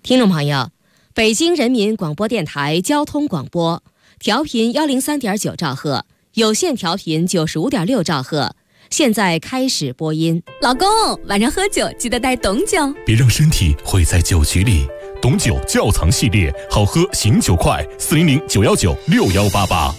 听众朋友，北京人民广播电台交通广播，调频103.9兆赫，有线调频95.6兆赫，现在开始播音。 老公，晚上喝酒记得带董酒， 别让身体毁在酒局里。董酒窖藏系列，好喝醒酒快，400-919-6188。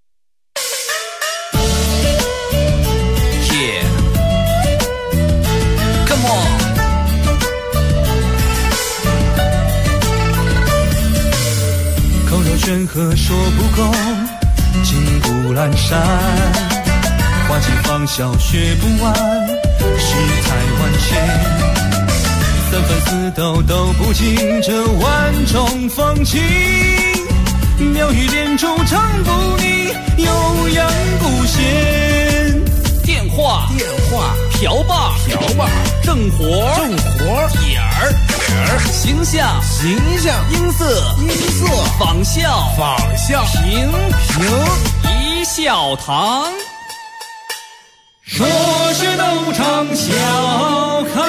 山河说不够，金不阑珊，花季芳笑学不完，世态万千，三番四斗斗不尽这万种风情，妙语连珠唱不腻，悠扬不闲。 电话瓢把正活点儿形象音色仿效评一笑堂， 说是斗场笑开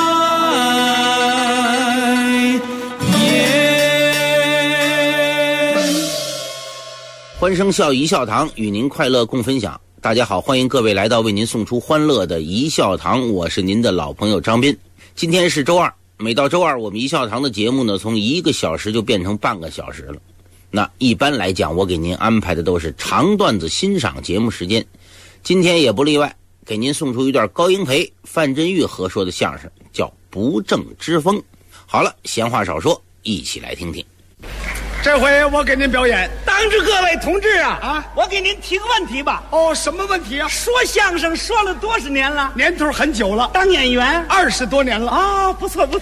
颜。 欢声笑一笑堂，与您快乐共分享。大家好，欢迎各位来到为您送出欢乐的一笑堂，我是您的老朋友张斌。今天是周二，每到周二我们一笑堂的节目呢，从1个小时就变成半个小时了。那一般来讲，我给您安排的都是长段子欣赏节目时间，今天也不例外，给您送出一段高英培、范振钰合说的相声，叫《不正之风》。好了，闲话少说，一起来听听。 这回我给您表演。 当着各位同志啊，我给您提个问题吧。 哦，什么问题啊？ 说相声说了多少年了？ 年头很久了。 当演员 20多年了。 啊，不错。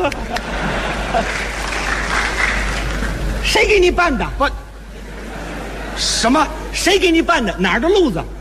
谁给你办的？ 不，什么？ 谁给你办的？哪儿的路子？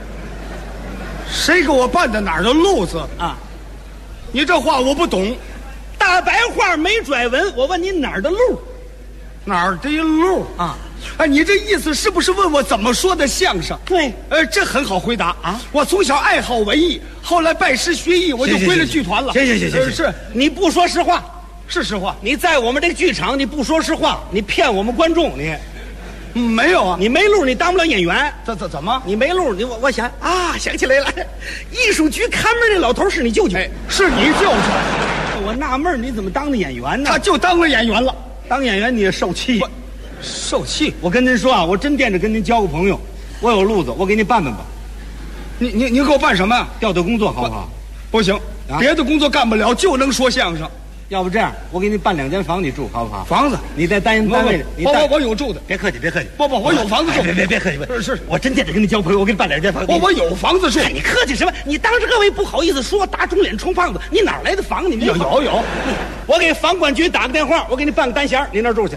谁给我办的哪儿的路子啊？ 你这话我不懂。 大白话没拽文，我问你哪儿的路？ 哪儿的路啊？ 哎，你这意思是不是问我怎么说的相声？ 对， 这很好回答啊。 我从小爱好文艺，后来拜师学艺，我就归了剧团了。 行， 是你不说实话， 是实话。 你在我们这个剧场，你不说实话，你骗我们观众，你没有啊？ 你没路，你当不了演员。 怎么？ 你没路，我想啊，想起来了，艺术局看门那老头是你舅舅。 哎，是你舅舅。 我纳闷你怎么当的演员呢？ 他就当了演员了。 当演员你也受气。 受气？ 我跟您说啊，我真惦着跟您交个朋友，我有路子，我给您办吧。 你给我办什么呀？ 调调工作好不好？ 不行，别的工作干不了，就能说相声。 要不这样，我给你办2间房，你住好不好？ 房子？ 你在单位， 我有住的。 别客气。 不，我有房子住。 别客气。 是， 我真惦着跟你交朋友，我给你办2间房。 我有房子住。 你客气什么？你当着各位不好意思说，打肿脸充胖子，你哪来的房？你没有。我给房管局打个电话，我给你办个单间，你那儿住去。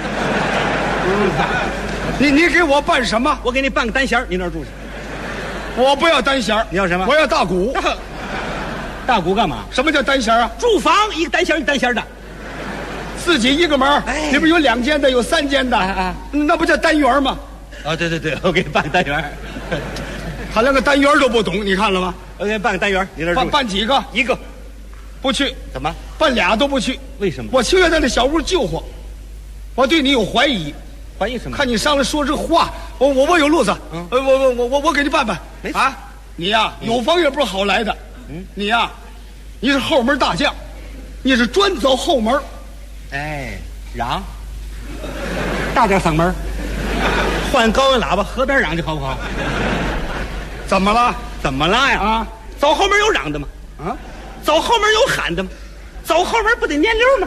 你给我办什么？ 我给你办个单间，你那儿住去。 我不要单间。 你要什么？ 我要大鼓。 大鼓干嘛？ 什么叫单间啊？ 住房一个单间一单间的， 自己一个门。里边有2间的，有3间的，那不叫单元吗？ 啊，对，我给你办个单元。 他连个单元都不懂，你看了吗？ 我给你办个单元，你那儿住。 办几个？ 一个。 不去。 怎么？ 办俩都不去。 为什么？ 我情愿在那小屋救活。我对你有怀疑。 怀疑什么？ 看你上来说这话，我有路子。我给你办啊！你呀，有房也不是好来的。你呀，你是后门大将，你是专走后门。 哎，嚷，大点嗓门，换高音喇叭，河边嚷去好不好？ 怎么了？ 怎么了呀？ 啊， 走后门有嚷的吗？ 啊， 走后门有喊的吗？走后门不得粘溜吗？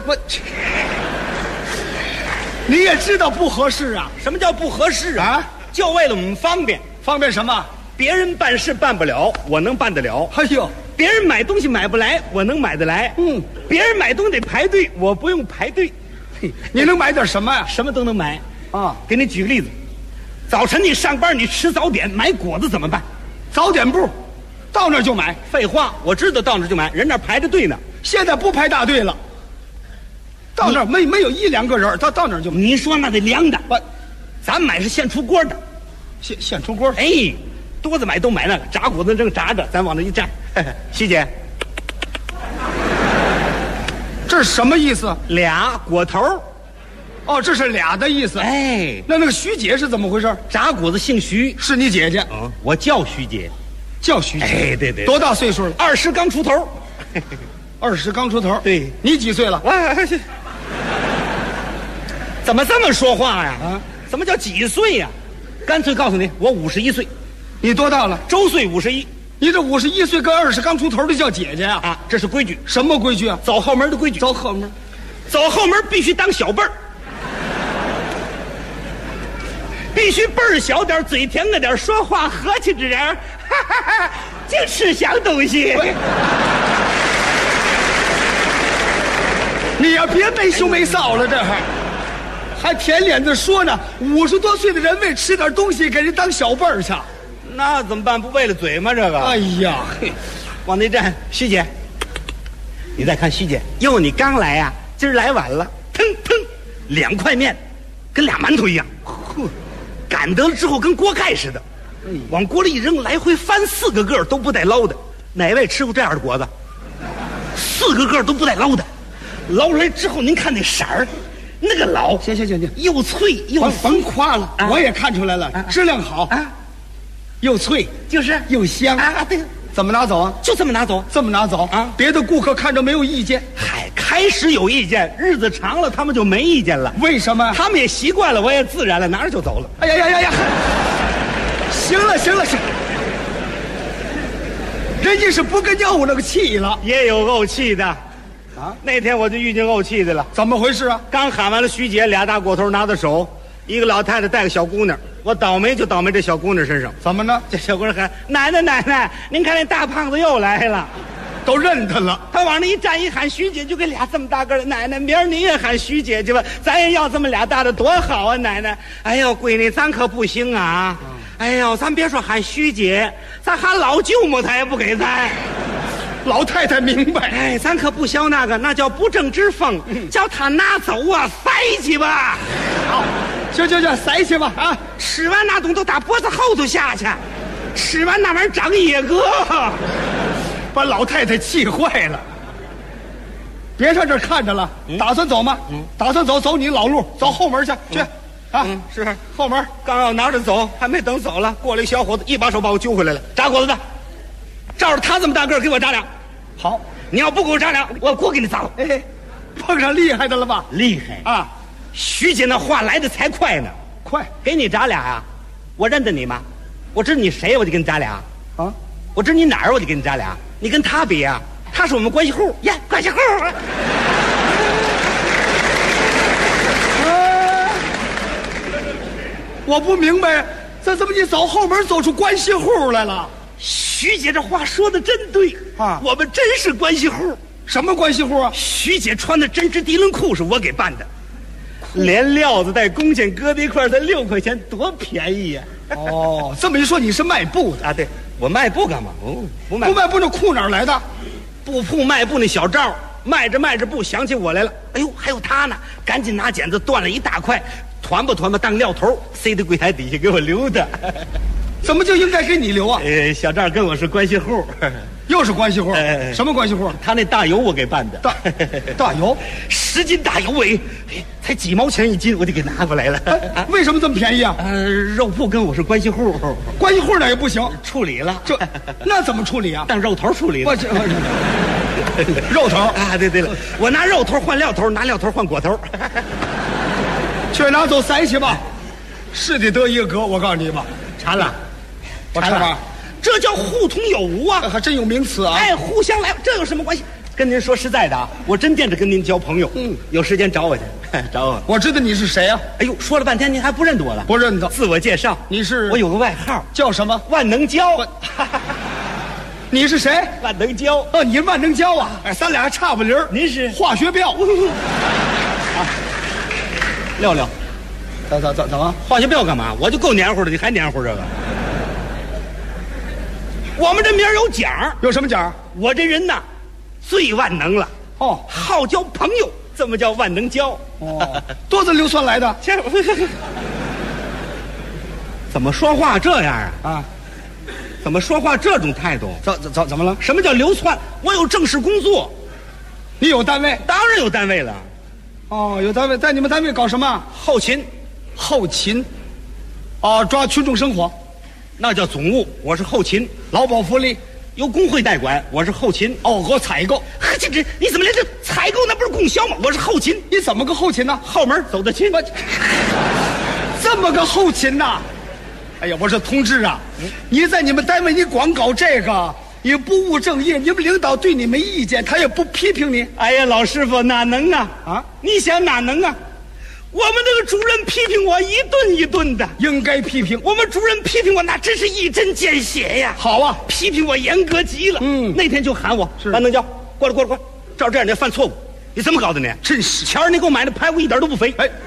你也知道不合适啊。 什么叫不合适啊？就为了我们方便。 方便什么？ 别人办事办不了，我能办得了。 哎呦， 别人买东西买不来，我能买得来。别人买东西得排队，我不用排队。 你能买点什么呀？ 什么都能买啊。 给你举个例子，早晨你上班你吃早点，买果子怎么办？ 早点部，到那儿就买。 废话，我知道到那儿就买，人那儿排着队呢。 现在不排大队了，到那儿没有1、2个人，他到那儿就买。 你说那得凉的，咱买是现出锅的， 现出锅。 哎，多子买都买那个炸果子正炸着，咱往那一站。西姐， 这是什么意思？ 俩果头。 哦，这是俩的意思。 哎， 那个徐姐是怎么回事？ 炸果子姓徐， 是你姐姐？ 我叫徐姐， 叫徐姐。 哎，对， 多大岁数了 ？20刚出头。 20刚出头。 对， 你几岁了？ 怎么这么说话呀？ 啊， 什么叫几岁呀？干脆告诉你，我51岁。 你多大了？ 周岁51。 你这51岁跟20刚出头的叫姐姐啊？ 啊，这是规矩。 什么规矩啊？ 走后门的规矩。 走后门， 走后门必须当小辈儿，必须辈儿小点，嘴甜个点，说话和气之人，哈哈哈，净吃香东西。 你呀，别没羞没臊了，这还舔脸子说呢。50多岁的人为吃点东西，给人当小辈儿去， 那怎么办？不为了嘴吗？这个。 哎呀， 往那站，徐姐，你再看徐姐，哟，你刚来呀，今儿来晚了，腾腾，2块面，跟俩馒头一样，呵，擀得了之后跟锅盖似的，往锅里一扔，来回翻4个个都不带捞的。哪位吃过这样的果子？4个个都不带捞的，捞出来之后，您看那色儿，那个老， 行， 又脆又甭夸了， 啊， 我也看出来了，质量好啊， 又脆就是又香啊，对， 怎么拿走啊？ 就这么拿走， 这么拿走啊？ 别的顾客看着没有意见？ 嗨，开始有意见，日子长了他们就没意见了。 为什么？ 他们也习惯了，我也自然了，拿着就走了。 哎呀！行了，人家是不跟你怄那个气了， 也有怄气的， 啊！ 那天我就遇见怄气的了。 怎么回事啊？ 刚喊完了徐姐，俩大果头拿到手，一个老太太带个小姑娘，我倒霉就倒霉这小姑娘身上。 怎么呢？ 这小姑娘喊奶奶，您看那大胖子又来了。 都认他了。 他往那一站一喊徐姐，就给俩这么大个的奶奶，明儿你也喊徐姐去吧，咱也要这么俩大的多好啊！奶奶，哎呦闺女，咱可不行啊！哎呦，咱别说喊徐姐，咱喊老舅母他也不给咱。 老太太明白， 哎，咱可不消那个，那叫不正之风，叫他拿走啊，塞去吧。 好，行，塞去吧啊！ 吃完那东都打脖子后头下去，吃完那玩意儿长野哥。 把老太太气坏了。别上这儿看着了，打算走吗？打算走你老路，走后门去。啊， 是后门。 刚要拿着走，还没等走了，过来一小伙子，一把手把我揪回来了。炸果子的，照着他这么大个儿给我炸俩。 好， 你要不给我炸俩，我锅给你砸了。 哎，碰上厉害的了吧？ 厉害啊！ 徐姐那话来的才快呢。 快， 给你炸俩呀！我认得你吗？我知道你谁，我就给你炸俩。 啊， 我知道你哪儿，我就给你炸俩。你跟他比呀，他是我们关系户呀，关系户。 我不明白，怎么你走后门走出关系户来了？ 徐姐这话说的真对啊， 我们真是关系户。 什么关系户啊？ 徐姐穿的针织涤纶裤是我给办的，连料子带工钱搁在一块才6块钱，多便宜呀！ 哦，这么一说你是卖布的啊？对，我卖布干嘛？不卖布那裤哪儿来的？ 布铺卖布那小赵卖着布想起我来了。哎呦，还有他呢，赶紧拿剪子断了一大块，团吧当料头，塞到柜台底下给我留的。 怎么就应该给你留啊？ 小赵跟我是关系户。 又是关系户？什么关系户？ 他那大油我给办的。 大油 ，10斤大油才几毛钱1斤，我就给拿过来了。 为什么这么便宜啊？ 肉铺跟我是关系户， 关系户那也不行， 处理了。 那怎么处理啊？ 当肉头处理了。 肉头啊，对了，我拿肉头换料头，拿料头换果头。 去拿走塞去吧，是得得一个格，我告诉你吧。 馋了， 我馋了。 这叫互通有无啊， 还真有名词啊！ 哎，互相来，这有什么关系？跟您说实在的啊，我真惦着跟您交朋友。有时间找我去，找我。 我知道你是谁啊？ 哎呦，说了半天您还不认得我了？ 不认得。 自我介绍， 你是？ 我有个外号叫什么？ 万能胶。 你是谁？ 万能胶。 哦，你是万能胶啊！哎，咱俩还差不离儿。 您是化学标。 六， 怎么？ 化学标干嘛？我就够黏糊的，你还黏糊这个？我们这名有奖， 有什么奖？ 我这人呐，最万能了。 哦， 好交朋友，这么叫万能交。 哦，多子硫酸来的。 怎么说话这样啊？ 啊， 怎么说话这种态度？ 怎么了？ 什么叫流窜？我有正式工作。 你有单位？ 当然有单位了。 哦，有单位，在你们单位搞什么？ 后勤。 后勤。哦，抓群众生活， 那叫总务，我是后勤。 劳保福利由工会代管，我是后勤。 哦，和采购。 这你怎么连这采购那不是供销吗？我是后勤。 你怎么个后勤呢？ 后门走得亲。 这么个后勤呐？哎呀，我说同志啊，你在你们单位你光搞这个，你不务正业，你们领导对你没意见，他也不批评你。 哎呀，老师傅哪能啊？ 啊， 你想哪能啊？我们那个主任批评我一顿一顿的， 应该批评。 我们主任批评我那真是一针见血呀。 好啊， 批评我严格极了。那天就喊我万能胶，过来，照这样你犯错误，你怎么搞的呢？ 真是， 前儿你给我买的排骨一点都不肥。 哎，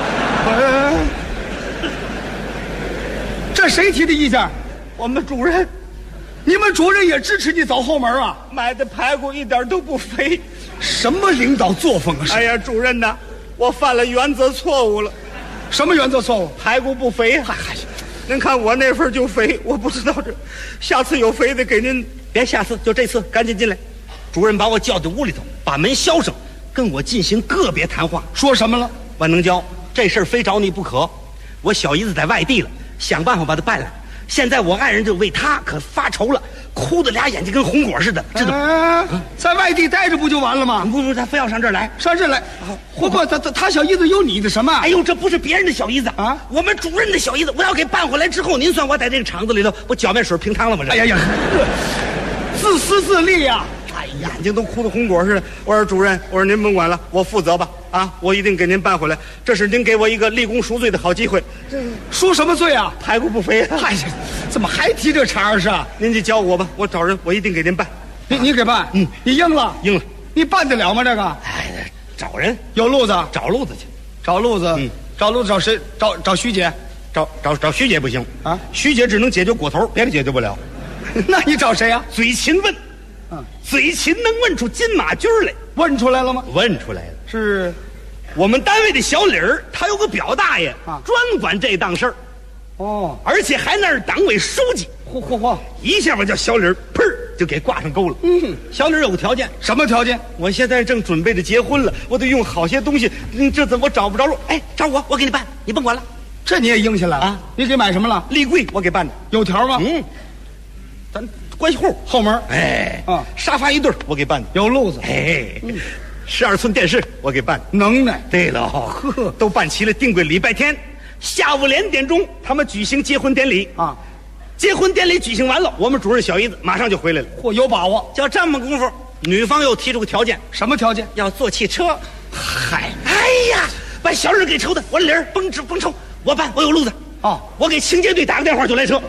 这谁提的意见？ 我们主任。 你们主任也支持你走后门啊？ 买的排骨一点都不肥。 什么领导作风啊？ 哎呀，主任呐，我犯了原则错误了。 什么原则错误？ 排骨不肥。您看我那份就肥，我不知道这，下次有肥的给您。别下次，就这次，赶紧进来。主任把我叫到屋里头，把门销上，跟我进行个别谈话。 说什么了？ 万能胶，这事儿非找你不可。我小姨子在外地了，想办法把她办来。现在我爱人就为她可发愁了，哭得俩眼睛跟红果似的，知道吗？ 在外地待着不就完了吗？ 不，他非要上这儿来， 上这儿来。不，他小姨子有你的什么？ 哎呦，这不是别人的小姨子啊，我们主任的小姨子。我要给办回来之后，您算我在这个厂子里头，我搅面水平汤了吗？这哎呀，自私自利呀！ 哎呀，眼睛都哭得红果似的。我说主任，我说您甭管了，我负责吧。啊，我一定给您办回来。这是您给我一个立功赎罪的好机会。 赎什么罪啊？ 排骨不肥。 哎呀，怎么还提这茬儿是？ 您就教我吧，我找人，我一定给您办。 你给办？你应了？ 应了。 你办得了吗？这个？ 哎，找人， 有路子， 找路子去。 找路子，找路子找谁？找徐姐。 找徐姐不行啊， 徐姐只能解决果头，别的解决不了。 那你找谁啊？ 嘴勤问。嘴勤能问出金马驹来。 问出来了吗？ 问出来了。 是我们单位的小李儿，他有个表大爷啊，专管这档事儿。 哦， 而且还那是党委书记。 嚯！ 一下我叫小李儿，砰就给挂上钩了。小李儿有个条件。 什么条件？ 我现在正准备着结婚了，我得用好些东西。这怎么我找不着路？哎，找我给你办，你甭管了。 这你也应下来了啊？你给买什么了？ 立柜我给办的。 有条吗？ 咱关系户后门。 哎，沙发一对我给办的。 有路子。 哎，12寸电视我给办的。 能耐。 对了，呵，都办齐了，定规礼拜天下午2点钟，他们举行结婚典礼啊。结婚典礼举行完了，我们主任小姨子马上就回来了。 嚯，有把握。 就这么功夫，女方又提出个条件。 什么条件？ 要坐汽车。嗨，哎呀，把小李给抽的。我李儿甭抽，我办，我有路子。哦，我给清洁队打个电话就来车。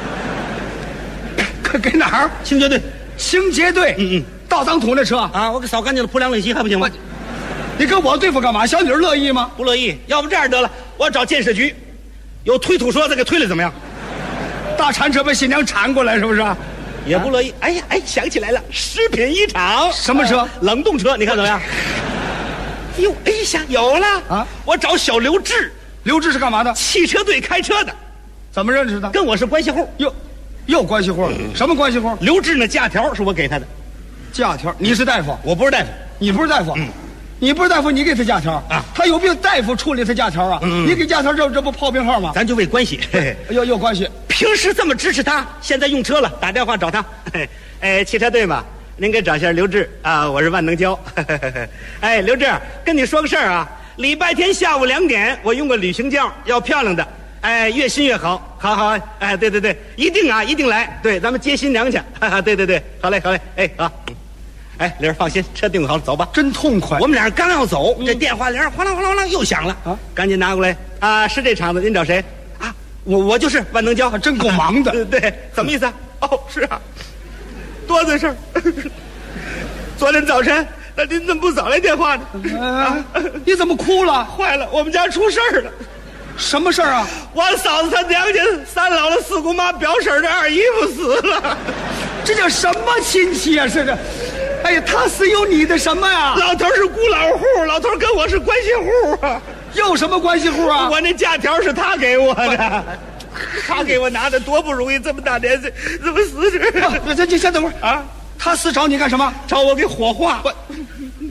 给哪儿？ 清洁队。 清洁队。倒脏土那车啊，我给扫干净了，铺凉水席还不行吗？ 你跟我对付干嘛？小李乐意吗？ 不乐意。要不这样得了，我找建设局，有推土车再给推了怎么样？ 大铲车把新娘铲过来是不是？ 也不乐意。哎呀，想起来了，食品一厂。 什么车？ 冷冻车，你看怎么样？哟，哎呀，有了啊！我找小刘志。 刘志是干嘛的？ 汽车队开车的。 怎么认识的？ 跟我是关系户。 又关系户？什么关系户？ 刘志那假条是我给他的。 假条？你是大夫？ 我不是大夫。 你不是大夫？你不是大夫，你给他假条啊？他有病，大夫处理他假条啊？你给假条，这不泡病号吗？ 咱就为关系。 有关系。 平时这么支持他，现在用车了，打电话找他。汽车队嘛，您给找一下刘志啊，我是万能胶。哎，刘志，跟你说个事儿啊，礼拜天下午2点，我用个旅行轿，要漂亮的，哎，越新越好，好，哎，对，一定啊，一定来，对，咱们接新娘去，对，好嘞，哎，好。哎，玲儿放心，车订好了，走吧。 真痛快。我们俩刚要走，这电话铃哗啷又响了啊！赶紧拿过来啊！是这厂子，您找谁啊？我就是万能胶， 真够忙的。 对，怎么意思啊？哦，是啊，多的事儿。昨天早晨，那您怎么不早来电话呢？ 你怎么哭了？ 坏了，我们家出事儿了。 什么事儿啊？ 我嫂子她娘家3姥姥4姑妈表婶的二姨夫死了。 这叫什么亲戚啊？是这。哎呀，他死有你的什么呀？ 老头是孤老户，老头跟我是关系户啊。 有什么关系户啊？ 我那假条是他给我的，他给我拿的，多不容易，这么大年纪怎么死这？ 先等会儿啊！他死找你干什么？ 找我给火化。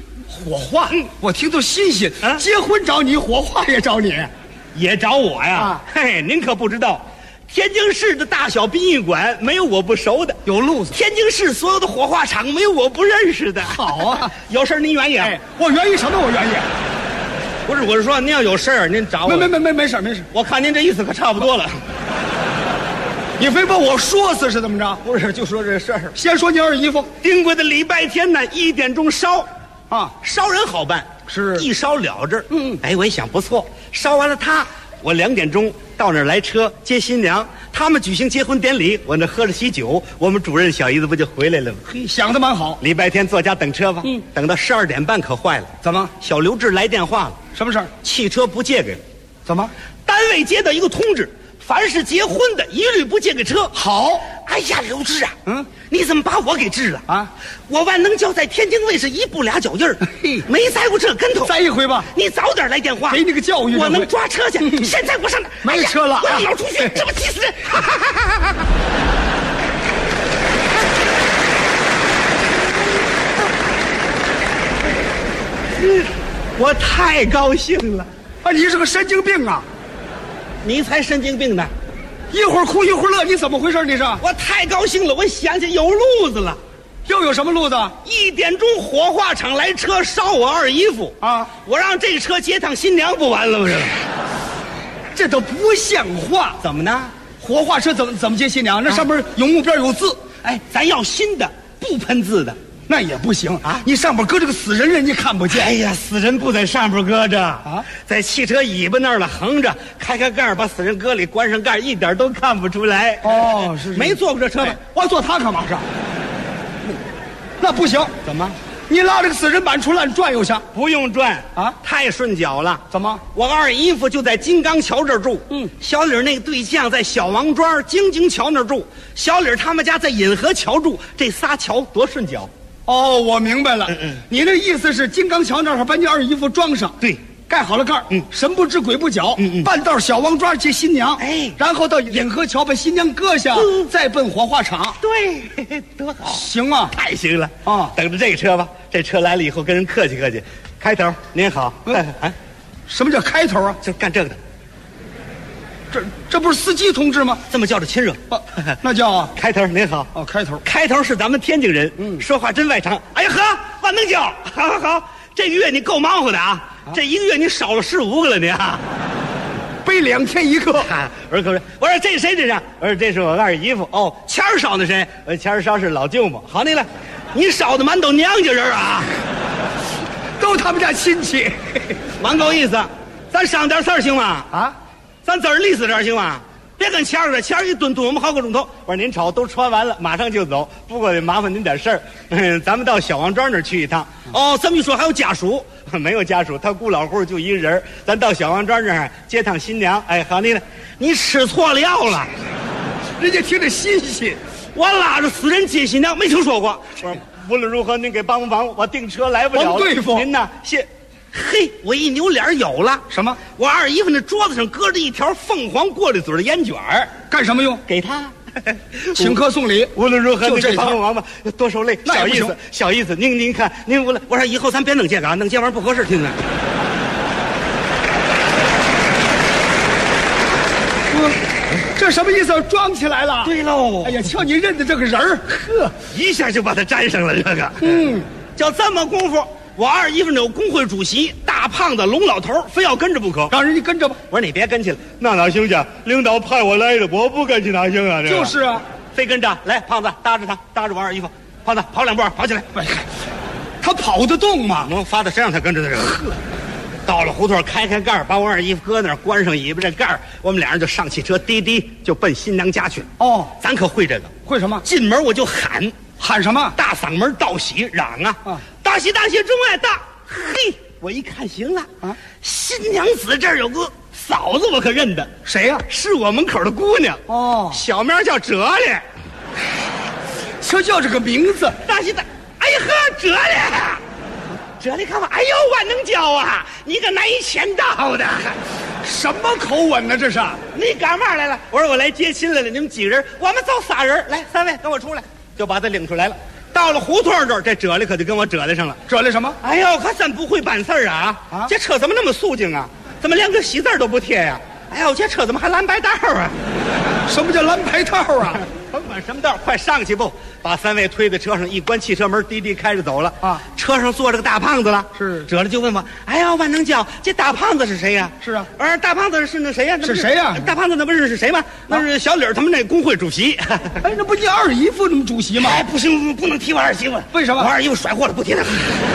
火化，我听都新鲜。结婚找你，火化也找你， 也找我呀？嘿，您可不知道，天津市的大小殡仪馆没有我不熟的， 有路子。 天津市所有的火化场没有我不认识的。 好啊， 有事您愿意？ 我愿意什么？我愿意。 不是，我是说您要有事儿您找我。 没事。 我看您这意思可差不多了。 你非把我说死是怎么着？ 不是，就说这事儿。 先说你二姨夫定规的礼拜天呢，1点钟烧，烧人好办， 是一烧了这儿。我一想不错，烧完了我2点钟到那儿来车接新娘，他们举行结婚典礼，我那喝着喜酒，我们主任小姨子不就回来了吗？ 嘿，想得蛮好。 礼拜天坐家等车吧。等到12点半可坏了。 怎么？ 小刘志来电话了。 什么事儿？ 汽车不借给了。 怎么？ 单位接到一个通知，凡是结婚的一律不借给车。 好。 哎呀，刘志啊，你怎么把我给治了啊？我万能胶在天津卫是1步2脚印儿，没栽过这跟头。 栽一回吧。 你早点来电话， 给你个教育。 我能抓车去。现在我上哪？ 没车了。 我要老出去，这不气死人！我太高兴了啊！你是个神经病啊！ 你才神经病呢！ 一会儿哭一会儿乐，你怎么回事？你是？ 我太高兴了，我想起有路子了。 又有什么路子 ？1点钟火化场来车烧我二姨夫啊！我让这个车接趟新娘不完了吗？ 这都不像话！ 怎么呢？ 火化车怎么接新娘？那上面有目标有字。 咱要新的，不喷字的。 那也不行啊！你上边搁这个死人，人家看不见。 哎呀，死人不在上边搁着啊，在汽车尾巴那儿了横着，开盖把死人搁里，关上盖，一点都看不出来。 哦，是没坐过这车吧？ 我坐它干嘛是？那不行。 怎么？ 你拉这个死人板出来转悠去？ 不用转啊，太顺脚了。 怎么？ 我二姨夫就在金刚桥这儿住。小李那个对象在小王庄京津桥那儿住，小李他们家在引河桥住，这仨桥多顺脚。 哦，我明白了。你那意思是金刚桥那儿把你二姨夫装上， 对， 盖好了盖儿，神不知鬼不觉，半道小王庄接新娘，然后到引河桥把新娘搁下，再奔火化场。 对，多好， 行啊， 太行了啊！等着这个车吧，这车来了以后跟人客气客气。开头您好， 什么叫开头啊？ 就干这个的。 这不是司机同志吗？ 这么叫着亲热， 那叫开头。您好，开头是咱们天津人，说话真外长。哎呀呵，万能胶，好，这个月你够忙活的啊！这一个月你少了15个了，你啊， 背2天1个。 我说这谁这是？我说这是我二姨夫。哦，钱儿烧的谁？钱儿烧是老舅母。好你了，你烧的满都娘家人啊， 都他们家亲戚， 蛮够意思。咱商点事儿行吗？ 啊？ 咱字儿利索点行吗？别跟钱儿似的，钱儿一蹲我们好个钟头。我说您瞅都穿完了，马上就走。不过得麻烦您点事儿，咱们到小王庄那儿去一趟。哦，这么一说还有家属？没有家属，他孤老户就一个人。咱到小王庄那儿接趟新娘。好你了，你吃错了药了。 人家听着新鲜， 我拉着死人接新娘没听说过。我说无论如何您给帮帮我订车来不了了。 对付您呐，嘿，我一扭脸有了什么？ 我二姨夫那桌子上搁着一条凤凰过滤嘴的烟卷儿， 干什么用？ 给他请客送礼。 无论如何， 就这帮忙吧，多受累。小意思，您看，您我说以后咱别弄这个啊，弄这玩意儿不合适，听着。 这什么意思？装起来了？ 对喽。 哎呀，瞧你认的这个人儿，呵， 一下就把他粘上了。这个，叫这么功夫。我二姨夫有工会主席大胖子龙老头，非要跟着不可， 让人家跟着吧。 我说你别跟去了，那哪行去？领导派我来的，我不跟去哪行啊？这就是啊， 非跟着。来，胖子搭着他，搭着我二姨夫，胖子跑2步，跑起来。 他跑得动吗？ 能发到谁让他跟着的人？到了胡同，开盖，把我二姨夫搁那儿，关上尾巴这盖儿，我们俩人就上汽车，滴滴就奔新娘家去。 哦， 咱可会这个？ 会什么？ 进门我就喊什么？ 大嗓门道喜嚷啊！大喜大喜，钟爱大！嘿，我一看行了啊！新娘子这儿有个嫂子，我可认得。 谁呀？ 是我门口的姑娘。 哦， 小名叫哲理， 就叫这个名字。 大喜大！哎呀呵，哲理看吧！哎呦，万能胶啊！你个难以签到的， 什么口吻呢？这是你干嘛来了？我说我来接亲来了。你们几个人？我们走3人。来，3位跟我出来，就把他领出来了。 到了胡同这儿，这褶里可就跟我褶里上了。 这来什么？ 哎呦，可真不会办事儿啊！这车怎么那么肃静啊？怎么连个喜字都不贴呀？哎呦，这车怎么还蓝白道啊？ 什么叫蓝白道啊？ 甭管什么道，快上去不？把3位推在车上，一关汽车门，滴滴开着走了啊！车上坐着个大胖子了， 是褶了就问我：“哎呀，万能胶，这大胖子是谁呀？” 是啊， 大胖子是那谁呀？ 是谁呀？ 大胖子那不是谁吗？那是小李他们那工会主席。 哎，那不你二姨夫那么主席吗？ 哎，不行，不能提我二媳妇。 为什么？ 我二姨夫甩货了，不提他。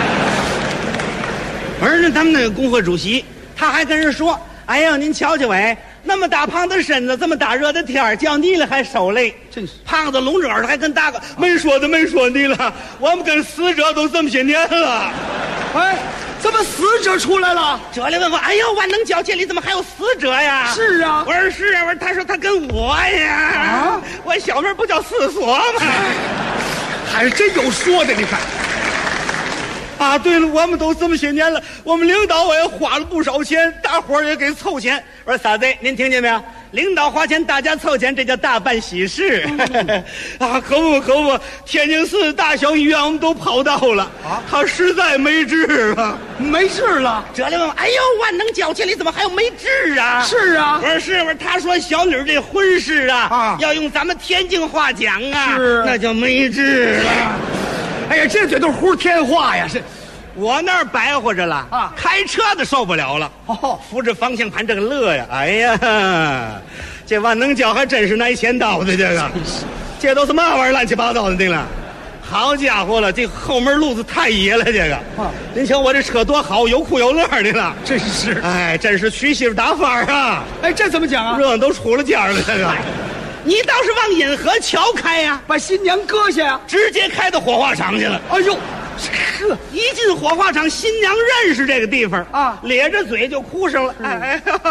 而那他们那个工会主席，他还跟人说：“哎呀，您瞧瞧，喂。”那么大胖的身子，这么大热的天叫腻了还受累， 真是胖子聋着耳朵还跟大哥没说你了，我们跟死者都这么些年了。 哎，怎么死者出来了？ 这里问我，哎呦，万能胶界里怎么还有死者呀？ 是啊， 我说是啊，我说他说他跟我呀，我小名不叫四所吗？ 还是真有说的，你看。 啊，对了，我们都这么些年了，我们领导也花了不少钱，大伙儿也给凑钱。我说傻子，您听见没有？领导花钱，大家凑钱，这叫大办喜事。啊，可不，天津市大小医院我们都跑到了，他实在没治了， 没治了。 这里问我，哎呦，万能胶界里怎么还有没治啊？ 是啊， 我说是，我说他说小李这婚事啊，要用咱们天津话讲啊，那就没治了。 哎呀，这嘴都胡天话呀！是， 我那儿白活着了啊，开车的受不了了。扶着方向盘这个乐呀！哎呀，这万能胶还真是挨钱刀的，这都是嘛玩意儿乱七八糟的这了。好家伙了，这后门路子太野了，这个。您瞧我这车多好，有哭有乐的了， 真是。 哎，真是娶媳妇打法啊！ 哎，这怎么讲啊？ 热都出了家了，这个。你倒是往引河桥开呀， 把新娘搁下呀， 直接开到火化场去了。 哎呦， 呵，一进火化场，新娘认识这个地方啊，咧着嘴就哭上了。哎呦，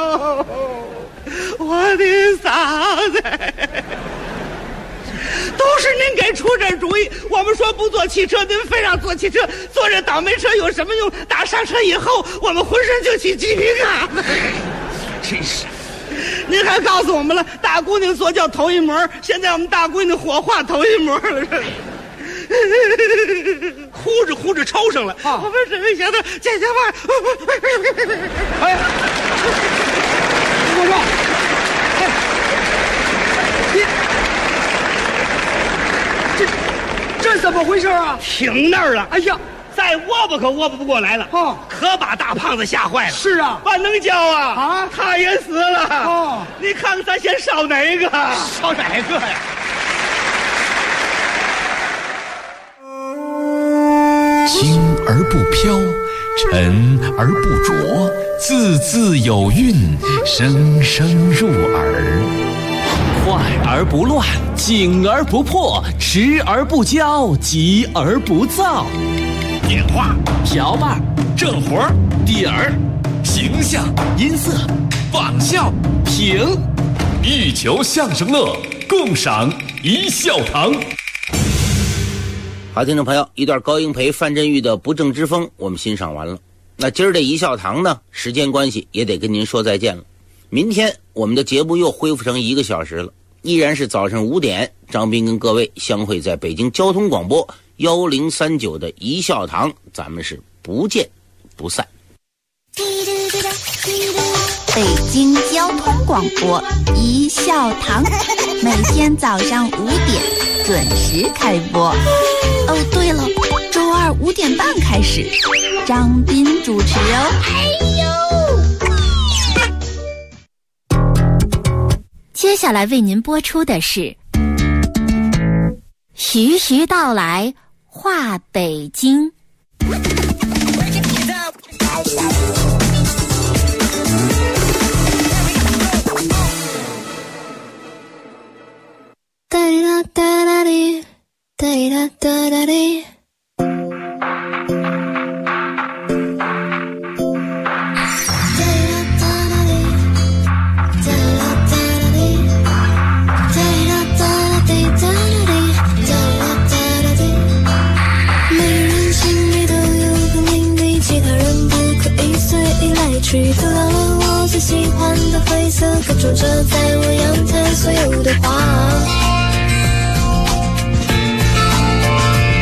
我的嫂子，都是您给出这主意。我们说不坐汽车，您非让坐汽车，坐这倒霉车有什么用？打上车以后，我们浑身就起鸡皮疙瘩。 真是。 您还告诉我们了，大姑娘坐轿头一模，现在我们大姑娘火化头一模了，哭着抽上了。我们只没想到这家伙， 哎，我说，这怎么回事啊？ 停那儿了。 哎呀！ 再窝巴可窝巴不过来了，可把大胖子吓坏了。 是啊， 万能胶啊，他也死了。你看看咱先烧哪个？ 烧哪个呀？ 轻而不飘，沉而不浊，字字有韵，声声入耳。 快而不乱，紧而不破，持而不骄，急而不躁。点画、瓢把、正活、点儿、形象、音色、仿效、评， 欲求相声乐，共赏一笑堂。 好，听众朋友，一段高英培、范振钰的《不正之风》我们欣赏完了。那今儿这一笑堂呢，时间关系也得跟您说再见了。明天我们的节目又恢复成1个小时了，依然是早上5点，张斌跟各位相会在北京交通广播1039的一笑堂，咱们是不见不散。 北京交通广播一笑堂，每天早上5点准时开播。哦，对了，周二5点半开始，张斌主持哦。 接下来为您播出的是徐徐道来话北京。 哒哒哒哒哩，哒哒哒哒哩。去掉了我最喜欢的灰色，可住着在我阳台所有的花。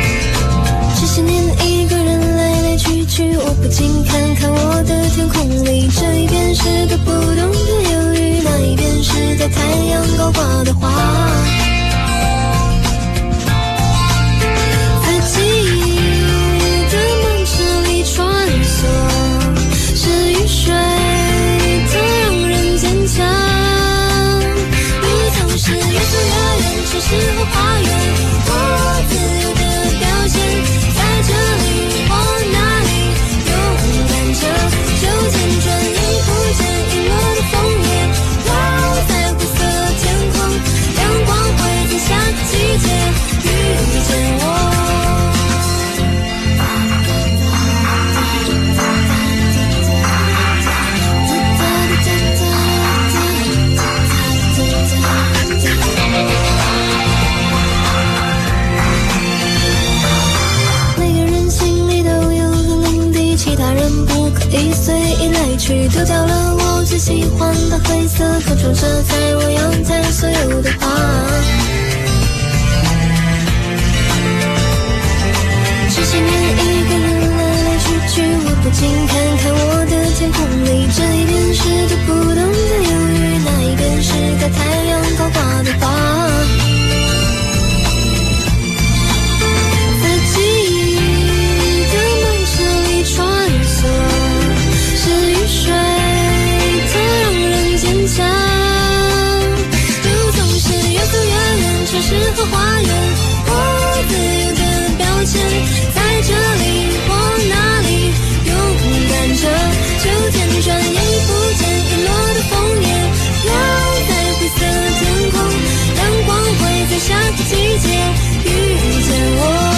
底随意来去，丢掉了我最喜欢的灰色，可种着在我阳台所有的花。这些年一个人来来去去，我不禁看看我的天空里，这一边是读不懂的忧郁，那一边是个太阳高挂的花。自己的梦这里穿梭，是雨水它让人坚强，路总是越走越远，城市和花园，我自由的标签，在这里或哪里勇敢着，秋天转眼已不见，遗落的枫叶飘在灰色天空，阳光会在下个季节遇见我。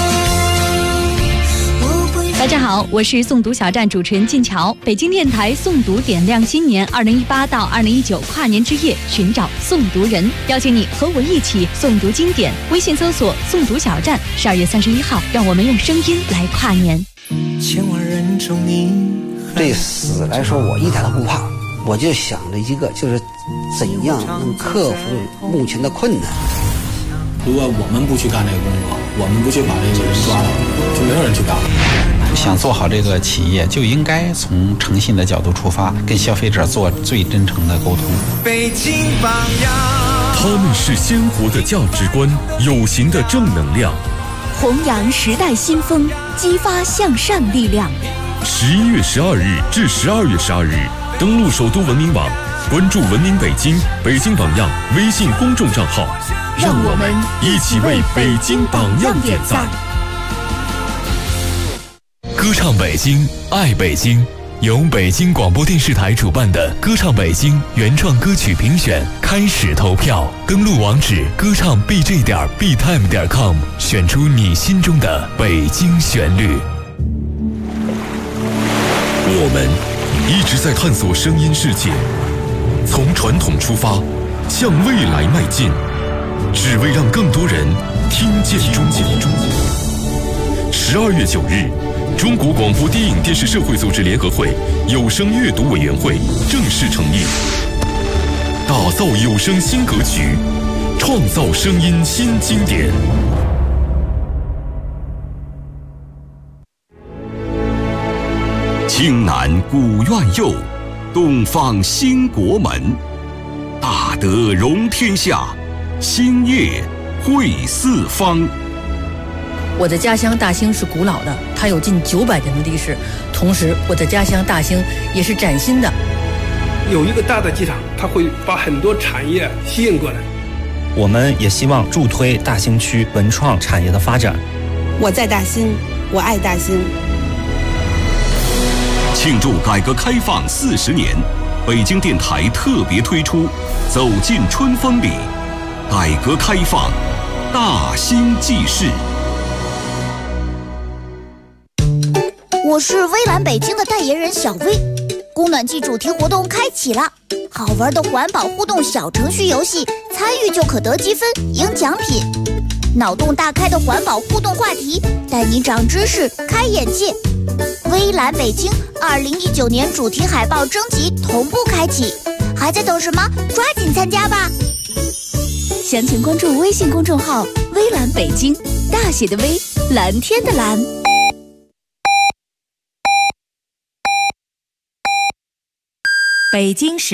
大家好，我是诵读小站主持人晋桥。北京电台诵读点亮新年2018到2019跨年之夜，寻找诵读人，邀请你和我一起诵读经典。微信搜索诵读小站，12月31号，让我们用声音来跨年。 千万人中你， 对死来说我一点都不怕，我就想着一个，就是怎样能克服目前的困难。 如果我们不去干这个工作，我们不去把这个人抓到，就没有人去干。 想做好这个企业，就应该从诚信的角度出发，跟消费者做最真诚的沟通。 北京榜样， 他们是鲜活的价值观，有形的正能量， 弘扬时代新风，激发向上力量。 11月12日至12月12日，登录首都文明网，关注文明北京、北京榜样微信公众账号， 让我们一起为北京榜样点赞。 歌唱北京，爱北京，由北京广播电视台主办的歌唱北京原创歌曲评选开始投票，登录网址歌唱 bj.btime.com， 选出你心中的北京旋律。我们一直在探索声音世界，从传统出发，向未来迈进，只为让更多人听见中国。12月9日，中国广播电影电视社会组织联合会有声阅读委员会正式成立，打造有声新格局，创造声音新经典。 青南古院右，东方新国门，大德容天下，兴业惠四方。 我的家乡大兴是古老的，它有近900年的历史。同时，我的家乡大兴也是崭新的。 有一个大的机场，它会把很多产业吸引过来。 我们也希望助推大兴区文创产业的发展。 我在大兴，我爱大兴。 庆祝改革开放40年，北京电台特别推出《走进春风里》，改革开放大兴记事。 我是微蓝北京的代言人小薇，供暖季主题活动开启了，好玩的环保互动小程序游戏，参与就可得积分赢奖品。脑洞大开的环保互动话题，带你长知识开眼界。微蓝北京2019年主题海报征集同步开启，还在等什么？抓紧参加吧！ 详情关注微信公众号微蓝北京，大写的微，蓝天的蓝。 北京市